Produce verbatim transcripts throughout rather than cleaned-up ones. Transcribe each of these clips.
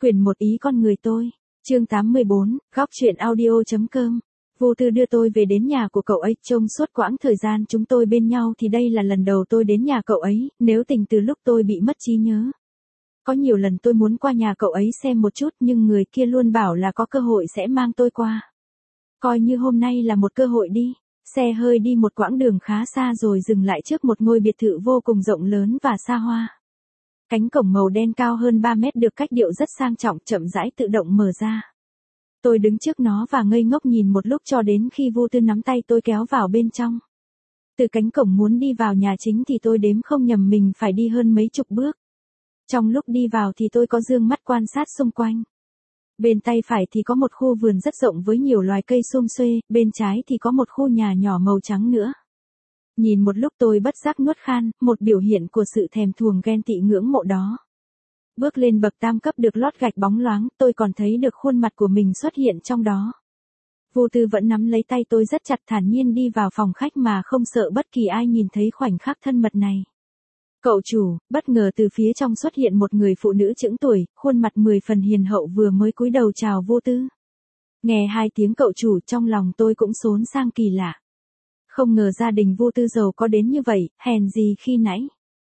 Quyển một ý con người tôi. Chương tám mươi bốn, góc truyện audio.com. Vô Tư đưa tôi về đến nhà của cậu ấy, trong suốt quãng thời gian chúng tôi bên nhau thì đây là lần đầu tôi đến nhà cậu ấy, nếu tình từ lúc tôi bị mất trí nhớ. Có nhiều lần tôi muốn qua nhà cậu ấy xem một chút nhưng người kia luôn bảo là có cơ hội sẽ mang tôi qua. Coi như hôm nay là một cơ hội đi. Xe hơi đi một quãng đường khá xa rồi dừng lại trước một ngôi biệt thự vô cùng rộng lớn và xa hoa. Cánh cổng màu đen cao hơn ba mét được cách điệu rất sang trọng chậm rãi tự động mở ra. Tôi đứng trước nó và ngây ngốc nhìn một lúc cho đến khi Vô Tư nắm tay tôi kéo vào bên trong. Từ cánh cổng muốn đi vào nhà chính thì tôi đếm không nhầm mình phải đi hơn mấy chục bước. Trong lúc đi vào thì tôi có dương mắt quan sát xung quanh. Bên tay phải thì có một khu vườn rất rộng với nhiều loài cây sum xuê, bên trái thì có một khu nhà nhỏ màu trắng nữa. Nhìn một lúc tôi bất giác nuốt khan, một biểu hiện của sự thèm thuồng ghen tị ngưỡng mộ đó. Bước lên bậc tam cấp được lót gạch bóng loáng, tôi còn thấy được khuôn mặt của mình xuất hiện trong đó. Vô Tư vẫn nắm lấy tay tôi rất chặt, thản nhiên đi vào phòng khách mà không sợ bất kỳ ai nhìn thấy khoảnh khắc thân mật này. Cậu chủ, bất ngờ từ phía trong xuất hiện một người phụ nữ chững tuổi, khuôn mặt mười phần hiền hậu vừa mới cúi đầu chào Vô Tư. Nghe hai tiếng cậu chủ trong lòng tôi cũng xốn sang kỳ lạ. Không ngờ gia đình Vô Tư giàu có đến như vậy, hèn gì khi nãy.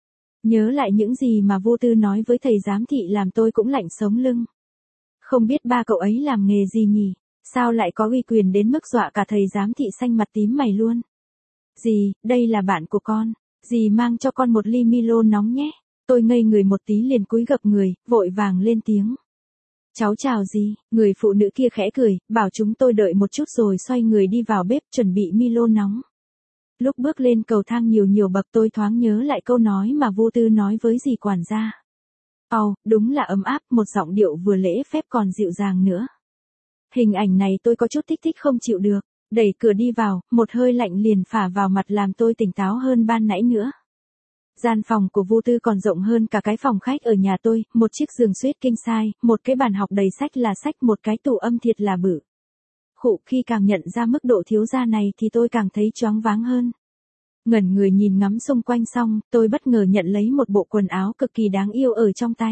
Nhớ lại những gì mà Vô Tư nói với thầy giám thị làm tôi cũng lạnh sống lưng. Không biết ba cậu ấy làm nghề gì nhỉ, sao lại có uy quyền đến mức dọa cả thầy giám thị xanh mặt tím mày luôn. Dì, đây là bạn của con, dì mang cho con một ly Milo nóng nhé. Tôi ngây người một tí liền cúi gập người, vội vàng lên tiếng. Cháu chào dì, người phụ nữ kia khẽ cười, bảo chúng tôi đợi một chút rồi xoay người đi vào bếp chuẩn bị Milo nóng. Lúc bước lên cầu thang nhiều nhiều bậc tôi thoáng nhớ lại câu nói mà Vô Tư nói với dì quản gia. Ồ, oh, đúng là ấm áp, một giọng điệu vừa lễ phép còn dịu dàng nữa. Hình ảnh này tôi có chút thích thích không chịu được, đẩy cửa đi vào, một hơi lạnh liền phả vào mặt làm tôi tỉnh táo hơn ban nãy nữa. Gian phòng của Vô Tư còn rộng hơn cả cái phòng khách ở nhà tôi, một chiếc giường suite king size, một cái bàn học đầy sách là sách, một cái tủ âm thiệt là bự. Khụ, khi càng nhận ra mức độ thiếu gia này thì tôi càng thấy choáng váng hơn. Ngẩn người nhìn ngắm xung quanh xong, tôi bất ngờ nhận lấy một bộ quần áo cực kỳ đáng yêu ở trong tay.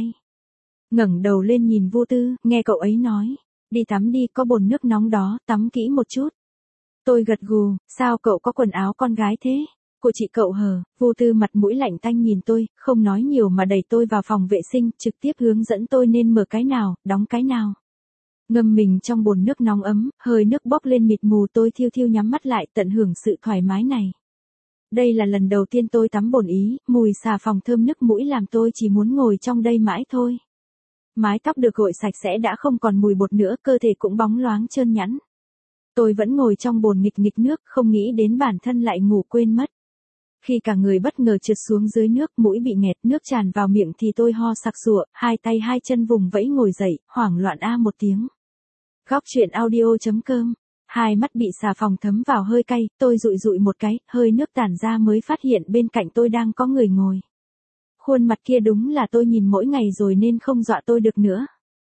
Ngẩng đầu lên nhìn Vô Tư, nghe cậu ấy nói, đi tắm đi, có bồn nước nóng đó, tắm kỹ một chút. Tôi gật gù, sao cậu có quần áo con gái thế? Của chị cậu hờ. Vô Tư mặt mũi lạnh tanh nhìn tôi, không nói nhiều mà đẩy tôi vào phòng vệ sinh, trực tiếp hướng dẫn tôi nên mở cái nào, đóng cái nào. Ngâm mình trong bồn nước nóng ấm, hơi nước bốc lên mịt mù, tôi thiêu thiêu nhắm mắt lại tận hưởng sự thoải mái này. Đây là lần đầu tiên tôi tắm bồn Ý, mùi xà phòng thơm nức mũi làm tôi chỉ muốn ngồi trong đây mãi thôi. Mái tóc được gội sạch sẽ đã không còn mùi bột nữa, cơ thể cũng bóng loáng trơn nhẵn. Tôi vẫn ngồi trong bồn nghịch nghịch nước, không nghĩ đến bản thân lại ngủ quên mất. Khi cả người bất ngờ trượt xuống dưới nước, mũi bị nghẹt, nước tràn vào miệng thì tôi ho sặc sụa, hai tay hai chân vùng vẫy ngồi dậy, hoảng loạn a một tiếng. Góc truyện audio.com. Hai mắt bị xà phòng thấm vào hơi cay, tôi dụi dụi một cái, hơi nước tản ra mới phát hiện bên cạnh tôi đang có người ngồi. Khuôn mặt kia đúng là tôi nhìn mỗi ngày rồi nên không dọa tôi được nữa.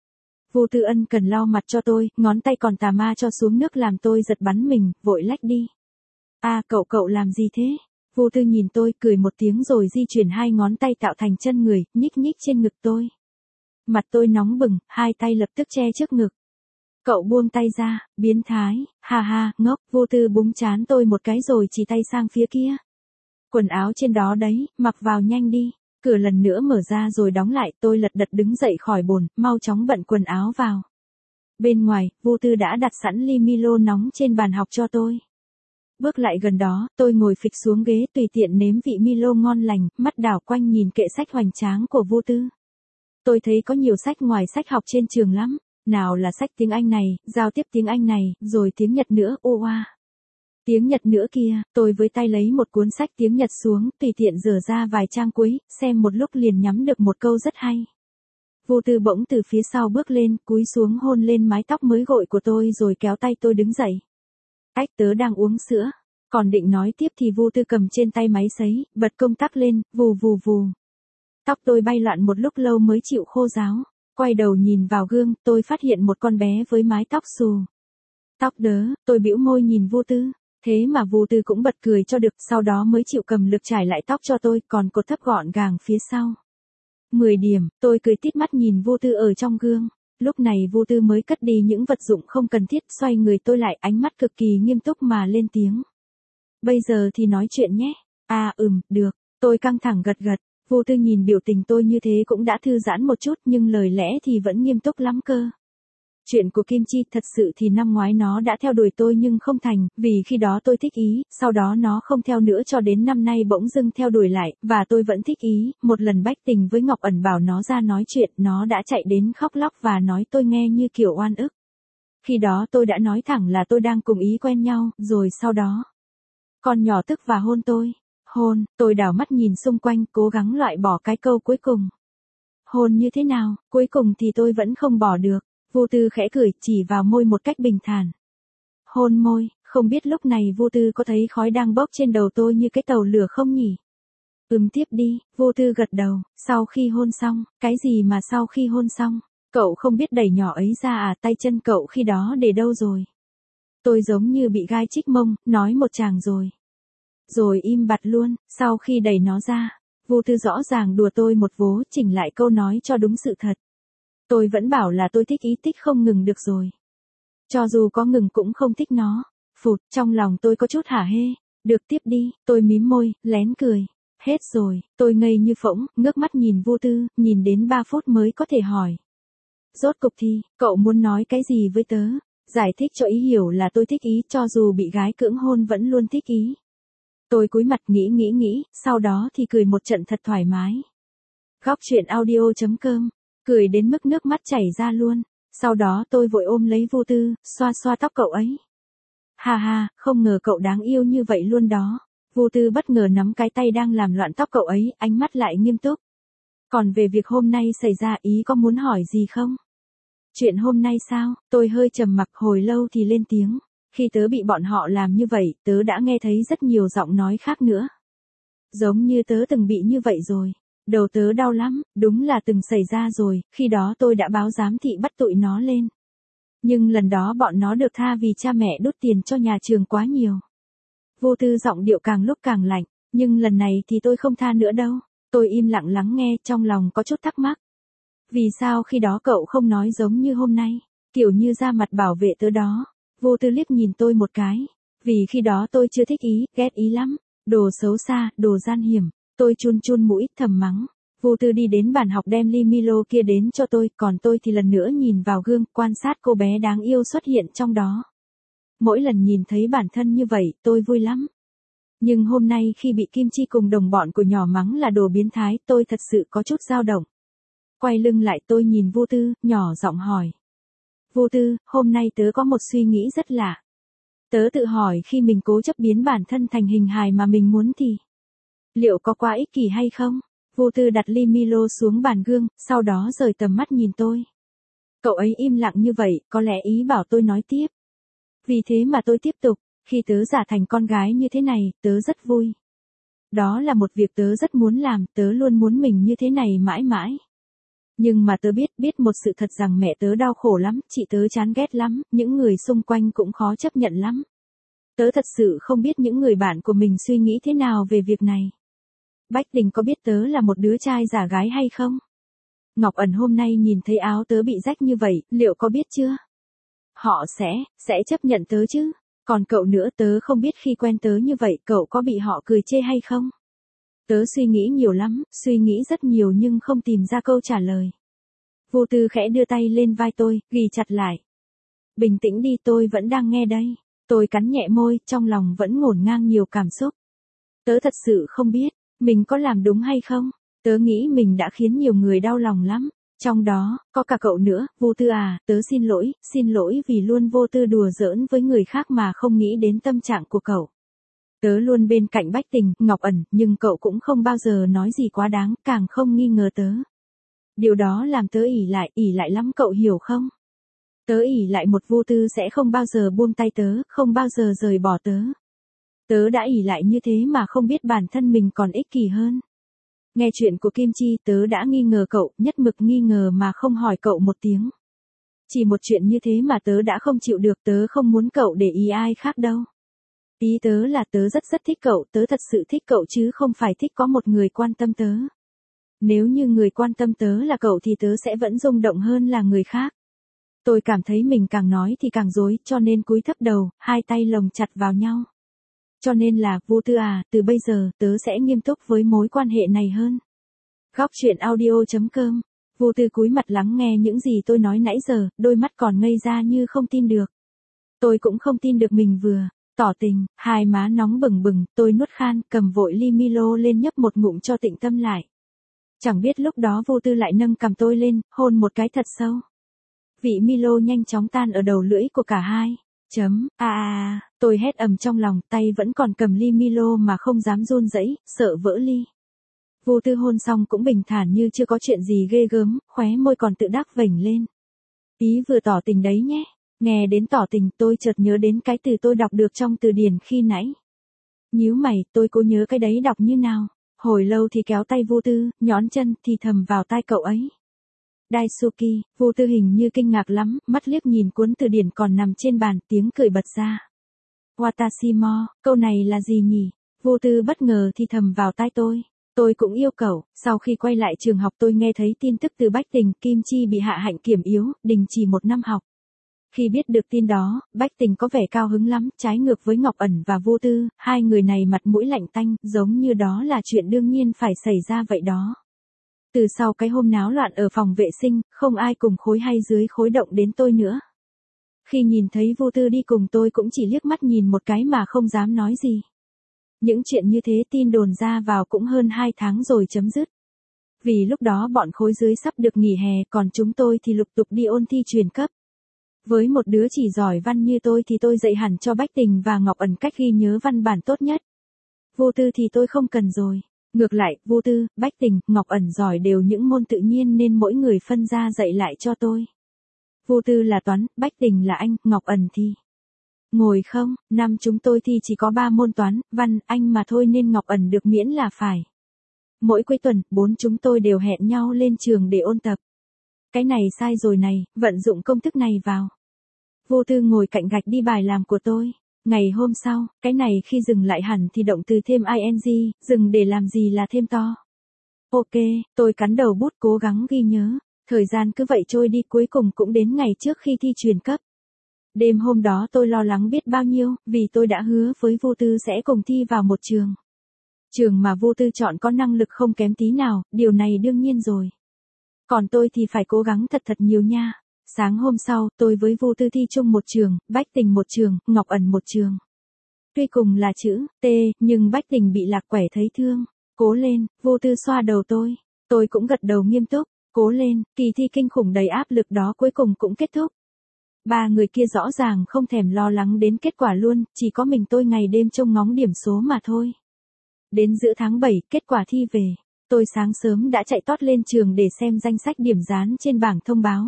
Vô Tư ân cần lau mặt cho tôi, ngón tay còn tà ma cho xuống nước làm tôi giật bắn mình, vội lách đi. À, cậu cậu làm gì thế? Vô Tư nhìn tôi, cười một tiếng rồi di chuyển hai ngón tay tạo thành chân người, nhích nhích trên ngực tôi. Mặt tôi nóng bừng, hai tay lập tức che trước ngực. Cậu buông tay ra, biến thái, ha ha, ngốc. Vô Tư búng trán tôi một cái rồi chỉ tay sang phía kia. Quần áo trên đó đấy, mặc vào nhanh đi. Cửa lần nữa mở ra rồi đóng lại, tôi lật đật đứng dậy khỏi bồn, mau chóng bận quần áo vào. Bên ngoài, Vô Tư đã đặt sẵn ly Milo nóng trên bàn học cho tôi. Bước lại gần đó, tôi ngồi phịch xuống ghế tùy tiện nếm vị Milo ngon lành, mắt đảo quanh nhìn kệ sách hoành tráng của Vô Tư. Tôi thấy có nhiều sách ngoài sách học trên trường lắm. Nào là sách tiếng Anh này, giao tiếp tiếng Anh này, rồi tiếng Nhật nữa, ô oa. Tiếng Nhật nữa kia, tôi với tay lấy một cuốn sách tiếng Nhật xuống, tùy tiện dở ra vài trang cuối, xem một lúc liền nhắm được một câu rất hay. Vô Tư bỗng từ phía sau bước lên, cúi xuống hôn lên mái tóc mới gội của tôi rồi kéo tay tôi đứng dậy. Ách, tớ đang uống sữa. Còn định nói tiếp thì Vô Tư cầm trên tay máy sấy, bật công tắc lên, vù vù vù. Tóc tôi bay loạn một lúc lâu mới chịu khô ráo. Quay đầu nhìn vào gương, tôi phát hiện một con bé với mái tóc xù. Tóc đớ, tôi bĩu môi nhìn Vô Tư. Thế mà Vô Tư cũng bật cười cho được, sau đó mới chịu cầm lược trải lại tóc cho tôi, còn cột thấp gọn gàng phía sau. mười điểm, tôi cười tít mắt nhìn Vô Tư ở trong gương. Lúc này vô tư mới cất đi những vật dụng không cần thiết, xoay người tôi lại, ánh mắt cực kỳ nghiêm túc mà lên tiếng. Bây giờ thì nói chuyện nhé. À ừm, được, tôi căng thẳng gật gật, vô tư nhìn biểu tình tôi như thế cũng đã thư giãn một chút nhưng lời lẽ thì vẫn nghiêm túc lắm cơ. Chuyện của Kim Chi thật sự thì năm ngoái nó đã theo đuổi tôi nhưng không thành, vì khi đó tôi thích ý, sau đó nó không theo nữa cho đến năm nay bỗng dưng theo đuổi lại, và tôi vẫn thích ý, một lần Bách Tình với Ngọc Ẩn bảo nó ra nói chuyện, nó đã chạy đến khóc lóc và nói tôi nghe như kiểu oan ức. Khi đó tôi đã nói thẳng là tôi đang cùng ý quen nhau, rồi sau đó. Con nhỏ tức và hôn tôi. Hôn, tôi đảo mắt nhìn xung quanh, cố gắng loại bỏ cái câu cuối cùng. Hôn như thế nào, cuối cùng thì tôi vẫn không bỏ được. Vô tư khẽ cười, chỉ vào môi một cách bình thản. Hôn môi, không biết lúc này vô tư có thấy khói đang bốc trên đầu tôi như cái tàu lửa không nhỉ? Ừm tiếp đi, vô tư gật đầu, sau khi hôn xong, cái gì mà sau khi hôn xong, cậu không biết đẩy nhỏ ấy ra à, tay chân cậu khi đó để đâu rồi? Tôi giống như bị gai chích mông, nói một chàng rồi. Rồi im bặt luôn, sau khi đẩy nó ra, vô tư rõ ràng đùa tôi một vố, chỉnh lại câu nói cho đúng sự thật. Tôi vẫn bảo là tôi thích ý, thích không ngừng được rồi. Cho dù có ngừng cũng không thích nó. Phụt, trong lòng tôi có chút hả hê. Được tiếp đi, tôi mím môi, lén cười. Hết rồi, tôi ngây như phỗng, ngước mắt nhìn vô tư, nhìn đến ba phút mới có thể hỏi. Rốt cục thì, cậu muốn nói cái gì với tớ? Giải thích cho ý hiểu là tôi thích ý, cho dù bị gái cưỡng hôn vẫn luôn thích ý. Tôi cúi mặt nghĩ nghĩ nghĩ, sau đó thì cười một trận thật thoải mái. Góc truyện audio chấm com, cười đến mức nước mắt chảy ra luôn. Sau đó tôi vội ôm lấy vô tư, xoa xoa tóc cậu ấy. Hà hà, không ngờ cậu đáng yêu như vậy luôn đó. Vô tư bất ngờ nắm cái tay đang làm loạn tóc cậu ấy, ánh mắt lại nghiêm túc. Còn về việc hôm nay xảy ra, ý có muốn hỏi gì không? Chuyện hôm nay sao? Tôi hơi trầm mặc hồi lâu thì lên tiếng. Khi tớ bị bọn họ làm như vậy, tớ đã nghe thấy rất nhiều giọng nói khác nữa. Giống như tớ từng bị như vậy rồi. Đầu tớ đau lắm, đúng là từng xảy ra rồi, khi đó tôi đã báo giám thị bắt tụi nó lên. Nhưng lần đó bọn nó được tha vì cha mẹ đút tiền cho nhà trường quá nhiều. Vô tư giọng điệu càng lúc càng lạnh, nhưng lần này thì tôi không tha nữa đâu. Tôi im lặng lắng nghe, trong lòng có chút thắc mắc. Vì sao khi đó cậu không nói giống như hôm nay, kiểu như ra mặt bảo vệ tớ đó? Vô tư liếc nhìn tôi một cái. Vì khi đó tôi chưa thích ý, ghét ý lắm. Đồ xấu xa, đồ gian hiểm. Tôi chun chun mũi, thầm mắng. Vô tư đi đến bàn học đem ly Milo kia đến cho tôi, còn tôi thì lần nữa nhìn vào gương, quan sát cô bé đáng yêu xuất hiện trong đó. Mỗi lần nhìn thấy bản thân như vậy, tôi vui lắm. Nhưng hôm nay khi bị Kim Chi cùng đồng bọn của nhỏ mắng là đồ biến thái, tôi thật sự có chút dao động. Quay lưng lại tôi nhìn vô tư, nhỏ giọng hỏi. Vô tư, hôm nay tớ có một suy nghĩ rất lạ. Tớ tự hỏi khi mình cố chấp biến bản thân thành hình hài mà mình muốn thì liệu có quá ích kỷ hay không? Vô tư đặt ly Milo xuống bàn gương, sau đó rời tầm mắt nhìn tôi. Cậu ấy im lặng như vậy, có lẽ ý bảo tôi nói tiếp. Vì thế mà tôi tiếp tục, khi tớ giả thành con gái như thế này, tớ rất vui. Đó là một việc tớ rất muốn làm, tớ luôn muốn mình như thế này mãi mãi. Nhưng mà tớ biết, biết một sự thật rằng mẹ tớ đau khổ lắm, chị tớ chán ghét lắm, những người xung quanh cũng khó chấp nhận lắm. Tớ thật sự không biết những người bạn của mình suy nghĩ thế nào về việc này. Bách Tình có biết tớ là một đứa trai giả gái hay không? Ngọc Ẩn hôm nay nhìn thấy áo tớ bị rách như vậy, liệu có biết chưa? Họ sẽ, sẽ chấp nhận tớ chứ? Còn cậu nữa, tớ không biết khi quen tớ như vậy, cậu có bị họ cười chê hay không? Tớ suy nghĩ nhiều lắm, suy nghĩ rất nhiều nhưng không tìm ra câu trả lời. Vô tư khẽ đưa tay lên vai tôi, ghi chặt lại. Bình tĩnh đi, tôi vẫn đang nghe đây. Tôi cắn nhẹ môi, trong lòng vẫn ngổn ngang nhiều cảm xúc. Tớ thật sự không biết, mình có làm đúng hay không? Tớ nghĩ mình đã khiến nhiều người đau lòng lắm. Trong đó, có cả cậu nữa. Vô tư à, tớ xin lỗi, xin lỗi vì luôn vô tư đùa giỡn với người khác mà không nghĩ đến tâm trạng của cậu. Tớ luôn bên cạnh Bách Tình, Ngọc Ẩn, nhưng cậu cũng không bao giờ nói gì quá đáng, càng không nghi ngờ tớ. Điều đó làm tớ ỉ lại, ỉ lại lắm, cậu hiểu không? Tớ ỉ lại một vô tư sẽ không bao giờ buông tay tớ, không bao giờ rời bỏ tớ. Tớ đã ỉ lại như thế mà không biết bản thân mình còn ích kỷ hơn. Nghe chuyện của Kim Chi, tớ đã nghi ngờ cậu, nhất mực nghi ngờ mà không hỏi cậu một tiếng. Chỉ một chuyện như thế mà tớ đã không chịu được, tớ không muốn cậu để ý ai khác đâu. Ý tớ là tớ rất rất thích cậu, tớ thật sự thích cậu chứ không phải thích có một người quan tâm tớ. Nếu như người quan tâm tớ là cậu thì tớ sẽ vẫn rung động hơn là người khác. Tôi cảm thấy mình càng nói thì càng dối, cho nên cúi thấp đầu, hai tay lồng chặt vào nhau. Cho nên là, Vô Tư à, từ bây giờ, tớ sẽ nghiêm túc với mối quan hệ này hơn. Góc chuyện audio chấm com. Vô Tư cúi mặt lắng nghe những gì tôi nói nãy giờ, đôi mắt còn ngây ra như không tin được. Tôi cũng không tin được mình vừa tỏ tình, hai má nóng bừng bừng, tôi nuốt khan, cầm vội ly Milo lên nhấp một ngụm cho tịnh tâm lại. Chẳng biết lúc đó Vô Tư lại nâng cầm tôi lên, hôn một cái thật sâu. Vị Milo nhanh chóng tan ở đầu lưỡi của cả hai. Chấm, a a, tôi hét ầm trong lòng, tay vẫn còn cầm ly Milo mà không dám run rẩy, sợ vỡ ly. Vô Tư hôn xong cũng bình thản như chưa có chuyện gì ghê gớm, khóe môi còn tự đắc vểnh lên. Ý vừa tỏ tình đấy nhé. Nghe đến tỏ tình, tôi chợt nhớ đến cái từ tôi đọc được trong từ điển khi nãy. Nhíu mày, tôi cố nhớ cái đấy đọc như nào. Hồi lâu thì kéo tay Vô Tư, nhón chân thì thầm vào tai cậu ấy. Daisuki. Vô Tư hình như kinh ngạc lắm, mắt liếc nhìn cuốn từ điển còn nằm trên bàn, tiếng cười bật ra. Watashi mo, câu này là gì nhỉ? Vô Tư bất ngờ thì thầm vào tai tôi. Tôi cũng yêu cậu. Sau khi quay lại trường học tôi nghe thấy tin tức từ Bách Tình, Kim Chi bị hạ hạnh kiểm yếu, đình chỉ một năm học. Khi biết được tin đó, Bách Tình có vẻ cao hứng lắm, trái ngược với Ngọc Ẩn và Vô Tư, hai người này mặt mũi lạnh tanh, giống như đó là chuyện đương nhiên phải xảy ra vậy đó. Từ sau cái hôm náo loạn ở phòng vệ sinh, không ai cùng khối hay dưới khối động đến tôi nữa. Khi nhìn thấy Vô Tư đi cùng tôi cũng chỉ liếc mắt nhìn một cái mà không dám nói gì. Những chuyện như thế tin đồn ra vào cũng hơn hai tháng rồi chấm dứt. Vì lúc đó bọn khối dưới sắp được nghỉ hè, còn chúng tôi thì lục tục đi ôn thi truyền cấp. Với một đứa chỉ giỏi văn như tôi thì tôi dạy hẳn cho Bách Tình và Ngọc Ẩn cách ghi nhớ văn bản tốt nhất. Vô Tư thì tôi không cần rồi. Ngược lại, Vô Tư, Bách Tình, Ngọc Ẩn giỏi đều những môn tự nhiên nên mỗi người phân ra dạy lại cho tôi. Vô Tư là toán, Bách Tình là Anh, Ngọc Ẩn thì... Ngồi không, năm chúng tôi thì chỉ có ba môn toán, văn, Anh mà thôi nên Ngọc Ẩn được miễn là phải. Mỗi cuối tuần, bốn chúng tôi đều hẹn nhau lên trường để ôn tập. Cái này sai rồi này, vận dụng công thức này vào. Vô Tư ngồi cạnh gạch đi bài làm của tôi. Ngày hôm sau, cái này khi dừng lại hẳn thì động từ thêm ing, dừng để làm gì là thêm to. Ok, tôi cắn đầu bút cố gắng ghi nhớ. Thời gian cứ vậy trôi đi, cuối cùng cũng đến ngày trước khi thi truyền cấp. Đêm hôm đó tôi lo lắng biết bao nhiêu, vì tôi đã hứa với Vô Tư sẽ cùng thi vào một trường. Trường mà Vô Tư chọn có năng lực không kém tí nào, điều này đương nhiên rồi. Còn tôi thì phải cố gắng thật thật nhiều nha. Sáng hôm sau, tôi với Vô Tư thi chung một trường, Bách Tình một trường, Ngọc Ẩn một trường. Tuy cùng là chữ T, nhưng Bách Tình bị lạc quẻ thấy thương. Cố lên, Vô Tư xoa đầu tôi. Tôi cũng gật đầu nghiêm túc. Cố lên, kỳ thi kinh khủng đầy áp lực đó cuối cùng cũng kết thúc. Ba người kia rõ ràng không thèm lo lắng đến kết quả luôn, chỉ có mình tôi ngày đêm trông ngóng điểm số mà thôi. Đến giữa tháng bảy, kết quả thi về. Tôi sáng sớm đã chạy tót lên trường để xem danh sách điểm dán trên bảng thông báo.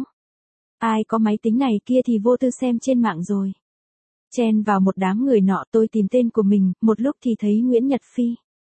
Ai có máy tính này kia thì Vô Tư xem trên mạng rồi. Chen vào một đám người nọ tôi tìm tên của mình, một lúc thì thấy Nguyễn Nhật Phi.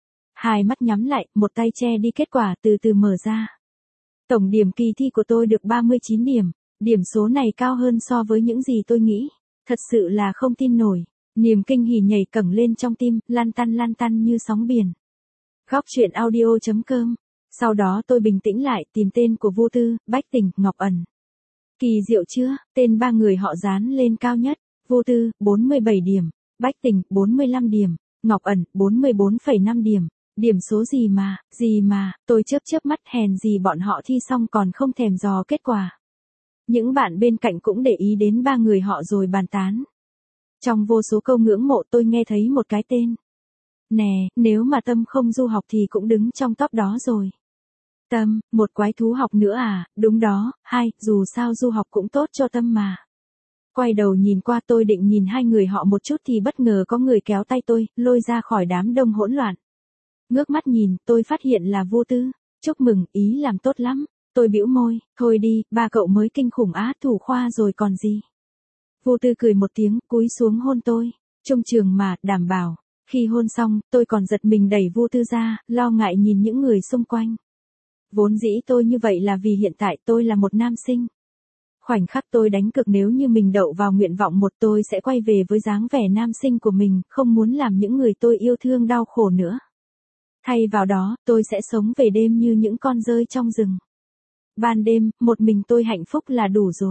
Hai mắt nhắm lại, một tay che đi kết quả từ từ mở ra. Tổng điểm kỳ thi của tôi được ba mươi chín điểm. Điểm số này cao hơn so với những gì tôi nghĩ. Thật sự là không tin nổi. Niềm kinh hỉ nhảy cẫng lên trong tim, lan tăn lan tăn như sóng biển. Góc chuyện audio chấm com. Sau đó tôi bình tĩnh lại, tìm tên của Vô Tư, Bách Tình, Ngọc Ẩn. Kỳ diệu chưa, tên ba người họ dán lên cao nhất. Vô Tư, bốn mươi bảy điểm. Bách Tình, bốn mươi lăm điểm. Ngọc Ẩn, bốn mươi bốn phẩy năm điểm. Điểm số gì mà, gì mà, tôi chớp chớp mắt hèn gì bọn họ thi xong còn không thèm dò kết quả. Những bạn bên cạnh cũng để ý đến ba người họ rồi bàn tán. Trong vô số câu ngưỡng mộ tôi nghe thấy một cái tên. Nè, nếu mà Tâm không du học thì cũng đứng trong top đó rồi. Tâm, một quái thú học nữa à, đúng đó, hai, dù sao du học cũng tốt cho Tâm mà. Quay đầu nhìn qua tôi định nhìn hai người họ một chút thì bất ngờ có người kéo tay tôi, lôi ra khỏi đám đông hỗn loạn. Ngước mắt nhìn, tôi phát hiện là Vô Tư. Chúc mừng, ý làm tốt lắm. Tôi bĩu môi, thôi đi, ba cậu mới kinh khủng á thủ khoa rồi còn gì. Vô Tư cười một tiếng, cúi xuống hôn tôi. Trong trường mà, đảm bảo. Khi hôn xong, tôi còn giật mình đẩy Vô Tư ra, lo ngại nhìn những người xung quanh. Vốn dĩ tôi như vậy là vì hiện tại tôi là một nam sinh. Khoảnh khắc tôi đánh cược nếu như mình đậu vào nguyện vọng một tôi sẽ quay về với dáng vẻ nam sinh của mình, không muốn làm những người tôi yêu thương đau khổ nữa. Thay vào đó, tôi sẽ sống về đêm như những con dơi trong rừng. Ban đêm, một mình tôi hạnh phúc là đủ rồi.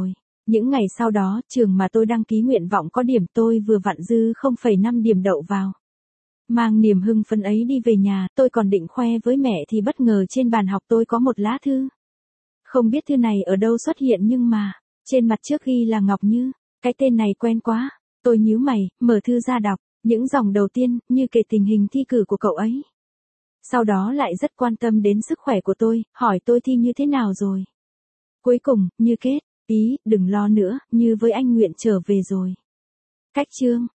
Những ngày sau đó, trường mà tôi đăng ký nguyện vọng có điểm tôi vừa vặn dư không phẩy năm điểm đậu vào. Mang niềm hưng phấn ấy đi về nhà, tôi còn định khoe với mẹ thì bất ngờ trên bàn học tôi có một lá thư. Không biết thư này ở đâu xuất hiện nhưng mà, trên mặt trước ghi là Ngọc Như, cái tên này quen quá. Tôi nhíu mày, mở thư ra đọc, những dòng đầu tiên, như kể tình hình thi cử của cậu ấy. Sau đó lại rất quan tâm đến sức khỏe của tôi, hỏi tôi thi như thế nào rồi. Cuối cùng, Như kết, ý, đừng lo nữa, Như với anh Nguyện trở về rồi. Cách chương.